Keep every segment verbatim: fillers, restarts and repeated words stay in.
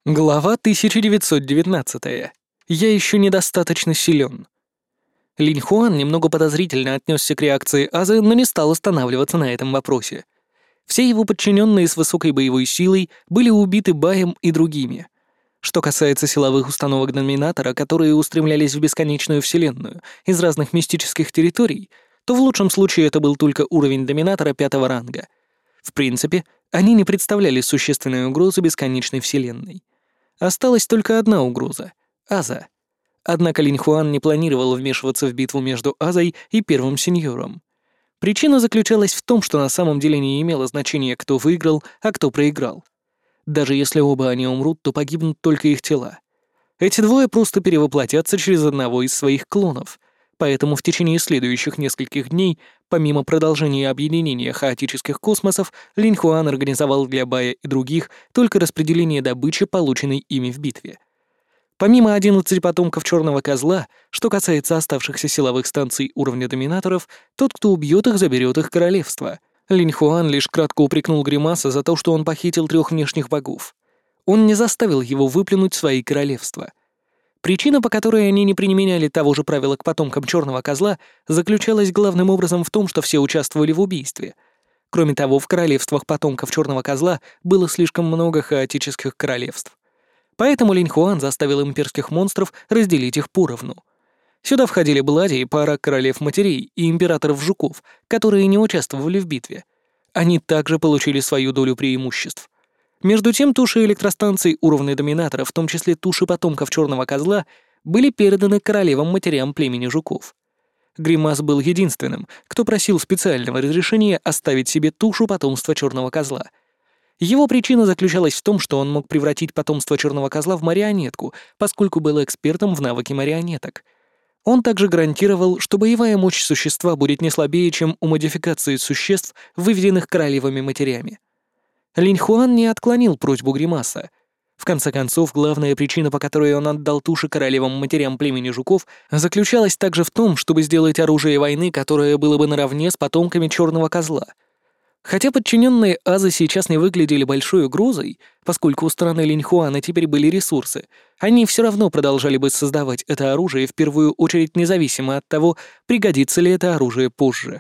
Глава тысяча девятьсот девятнадцатая. Я еще недостаточно силен. Линь Хуан немного подозрительно отнесся к реакции Азы, но не стал останавливаться на этом вопросе. Все его подчиненные с высокой боевой силой были убиты Баем и другими. Что касается силовых установок Доминатора, которые устремлялись в бесконечную вселенную из разных мистических территорий, то в лучшем случае это был только уровень Доминатора пятого ранга. В принципе, они не представляли существенной угрозы бесконечной вселенной. Осталась только одна угроза — Аза. Однако Линь Хуан не планировал вмешиваться в битву между Азой и Первым Сеньором. Причина заключалась в том, что на самом деле не имело значения, кто выиграл, а кто проиграл. Даже если оба они умрут, то погибнут только их тела. Эти двое просто перевоплотятся через одного из своих клонов, поэтому в течение следующих нескольких дней, помимо продолжения объединения хаотических космосов, Линь Хуан организовал для Бая и других только распределение добычи, полученной ими в битве. Помимо одиннадцати потомков Черного Козла, что касается оставшихся силовых станций уровня Доминаторов, тот, кто убьет их, заберет их королевство. Линь Хуан лишь кратко упрекнул Гримаса за то, что он похитил трех внешних богов. Он не заставил его выплюнуть свои королевства. Причина, по которой они не применяли того же правила к потомкам Черного Козла, заключалась главным образом в том, что все участвовали в убийстве. Кроме того, в королевствах потомков Черного Козла было слишком много хаотических королевств. Поэтому Линь Хуан заставил имперских монстров разделить их поровну. Сюда входили Блади и пара королев-матерей и императоров-жуков, которые не участвовали в битве. Они также получили свою долю преимуществ. Между тем, туши электростанций уровня Доминатора, в том числе туши потомков Черного Козла, были переданы королевам-матерям племени жуков. Гримас был единственным, кто просил специального разрешения оставить себе тушу потомства Черного Козла. Его причина заключалась в том, что он мог превратить потомство Черного Козла в марионетку, поскольку был экспертом в навыке марионеток. Он также гарантировал, что боевая мощь существа будет не слабее, чем у модификации существ, выведенных королевами-матерями. Линь Хуан не отклонил просьбу Гримаса. В конце концов, главная причина, по которой он отдал туши королевам-матерям племени жуков, заключалась также в том, чтобы сделать оружие войны, которое было бы наравне с потомками Черного Козла. Хотя подчиненные Азы сейчас не выглядели большой угрозой, поскольку у стороны Линь Хуана теперь были ресурсы, они все равно продолжали бы создавать это оружие в первую очередь независимо от того, пригодится ли это оружие позже.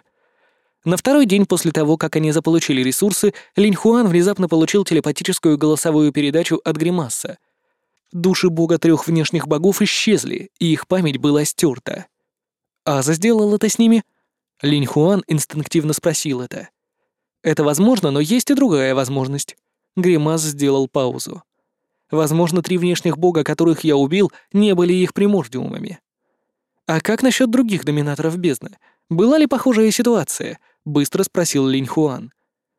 На второй день после того, как они заполучили ресурсы, Линь Хуан внезапно получил телепатическую голосовую передачу от Гримаса. Души бога трех внешних богов исчезли, и их память была стерта. Аза сделал это с ними? Линь Хуан инстинктивно спросил это. Это возможно, но есть и другая возможность. Гримас сделал паузу. Возможно, три внешних бога, которых я убил, не были их примордиумами. А как насчет других доминаторов бездны? Была ли похожая ситуация? Быстро спросил Линь Хуан.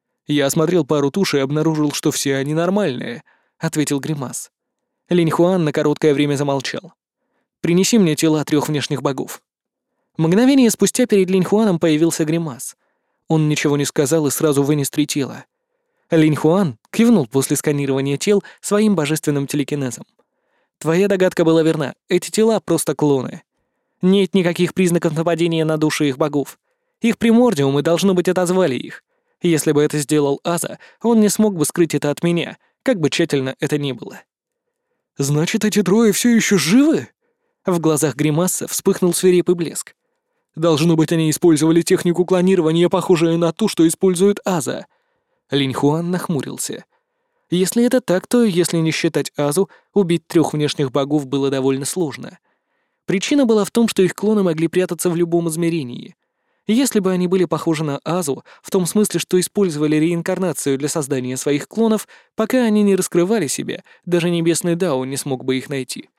Я осмотрел пару туш и обнаружил, что все они нормальные, ответил Гримас. Линь Хуан на короткое время замолчал. Принеси мне тела трех внешних богов. Мгновение спустя перед Линь Хуаном появился Гримас. Он ничего не сказал и сразу вынес три тела. Линь Хуан кивнул после сканирования тел своим божественным телекинезом. Твоя догадка была верна, эти тела просто клоны. Нет никаких признаков нападения на души их богов. Их примордиумы, должно быть, отозвали их. Если бы это сделал Аза, он не смог бы скрыть это от меня, как бы тщательно это ни было. «Значит, эти трое все еще живы?» В глазах Гримаса вспыхнул свирепый блеск. «Должно быть, они использовали технику клонирования, похожую на ту, что использует Аза». Линь Хуан нахмурился. Если это так, то, если не считать Азу, убить трех внешних богов было довольно сложно. Причина была в том, что их клоны могли прятаться в любом измерении. Если бы они были похожи на Азу, в том смысле, что использовали реинкарнацию для создания своих клонов, пока они не раскрывали себя, даже Небесный Дао не смог бы их найти.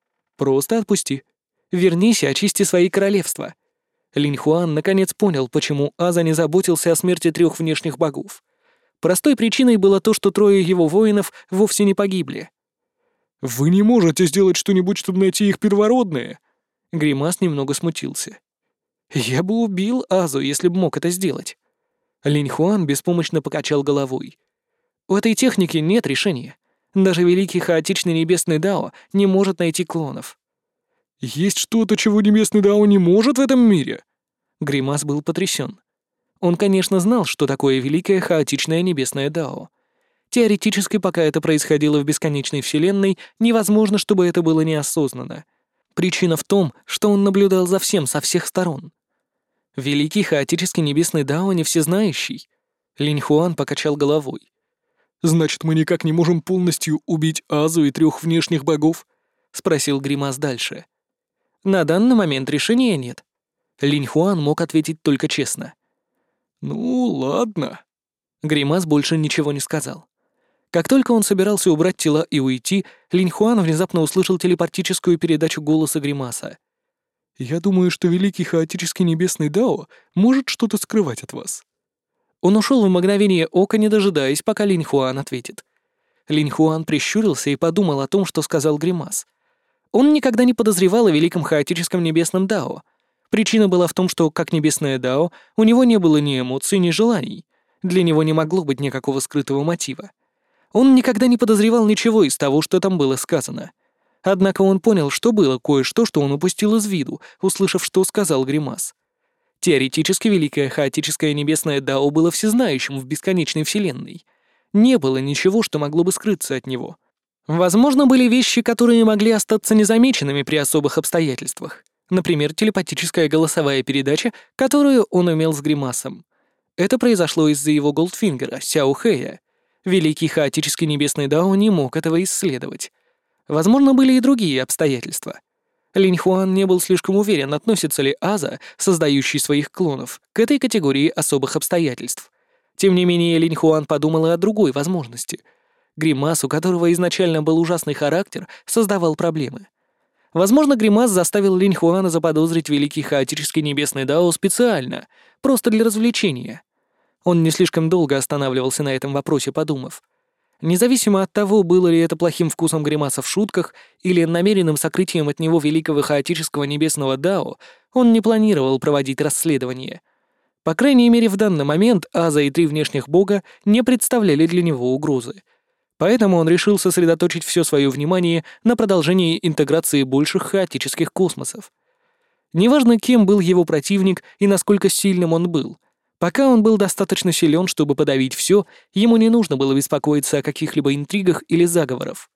Просто отпусти. Вернись и очисти свои королевства. Линь Хуан наконец понял, почему Аза не заботился о смерти трех внешних богов. Простой причиной было то, что трое его воинов вовсе не погибли. «Вы не можете сделать что-нибудь, чтобы найти их первородные?» Гримас немного смутился. «Я бы убил Азу, если бы мог это сделать». Линь Хуан беспомощно покачал головой. «У этой техники нет решения. Даже великий хаотичный небесный Дао не может найти клонов». «Есть что-то, чего небесный Дао не может в этом мире?» Гримас был потрясен. Он, конечно, знал, что такое великое хаотичное небесное Дао. Теоретически, пока это происходило в бесконечной вселенной, невозможно, чтобы это было неосознанно. Причина в том, что он наблюдал за всем со всех сторон. Великий хаотический небесный Дао не всезнающий. Линьхуан покачал головой. «Значит, мы никак не можем полностью убить Азу и трех внешних богов?» — спросил Гримас дальше. «На данный момент решения нет». Линьхуан мог ответить только честно. «Ну, ладно». Гримас больше ничего не сказал. Как только он собирался убрать тела и уйти, Линьхуан внезапно услышал телепатическую передачу голоса Гримаса. «Я думаю, что Великий Хаотический Небесный Дао может что-то скрывать от вас». Он ушел в мгновение ока, не дожидаясь, пока Линьхуан ответит. Линьхуан прищурился и подумал о том, что сказал Гримас. Он никогда не подозревал о Великом Хаотическом Небесном Дао. Причина была в том, что, как Небесное Дао, у него не было ни эмоций, ни желаний. Для него не могло быть никакого скрытого мотива. Он никогда не подозревал ничего из того, что там было сказано. Однако он понял, что было кое-что, что он упустил из виду, услышав, что сказал Гримас. Теоретически Великое Хаотическое Небесное Дао было всезнающим в бесконечной вселенной. Не было ничего, что могло бы скрыться от него. Возможно, были вещи, которые могли остаться незамеченными при особых обстоятельствах. Например, телепатическая голосовая передача, которую он имел с Гримасом. Это произошло из-за его Голдфингера, Сяо Хэя. Великий Хаотический Небесный Дао не мог этого исследовать. Возможно, были и другие обстоятельства. Линьхуан не был слишком уверен, относится ли Аза, создающий своих клонов, к этой категории особых обстоятельств. Тем не менее, Линьхуан подумал и о другой возможности. Гримас, у которого изначально был ужасный характер, создавал проблемы. Возможно, Гримас заставил Линьхуана заподозрить Великий Хаотический Небесный Дао специально, просто для развлечения. Он не слишком долго останавливался на этом вопросе, подумав. Независимо от того, было ли это плохим вкусом Гримаса в шутках или намеренным сокрытием от него Великого Хаотического Небесного Дао, он не планировал проводить расследование. По крайней мере, в данный момент Аза и три внешних бога не представляли для него угрозы. Поэтому он решил сосредоточить все свое внимание на продолжении интеграции больших хаотических космосов. Неважно, кем был его противник и насколько сильным он был, пока он был достаточно силен, чтобы подавить все, ему не нужно было беспокоиться о каких-либо интригах или заговорах.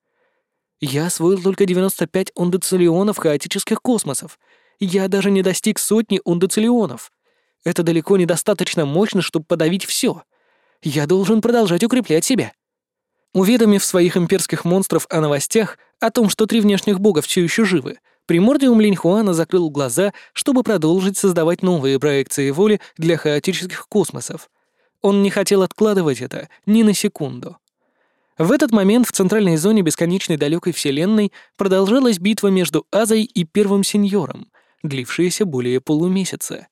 Я освоил только девяносто пять ондоциллионов хаотических космосов. Я даже не достиг сотни ондоциллионов. Это далеко недостаточно мощно, чтобы подавить все. Я должен продолжать укреплять себя. Уведомив своих имперских монстров о новостях, о том, что три внешних бога все еще живы, Примордиум Линьхуана закрыл глаза, чтобы продолжить создавать новые проекции воли для хаотических космосов. Он не хотел откладывать это ни на секунду. В этот момент в центральной зоне бесконечной далекой вселенной продолжалась битва между Азой и Первым Сеньором, длившаяся более полумесяца.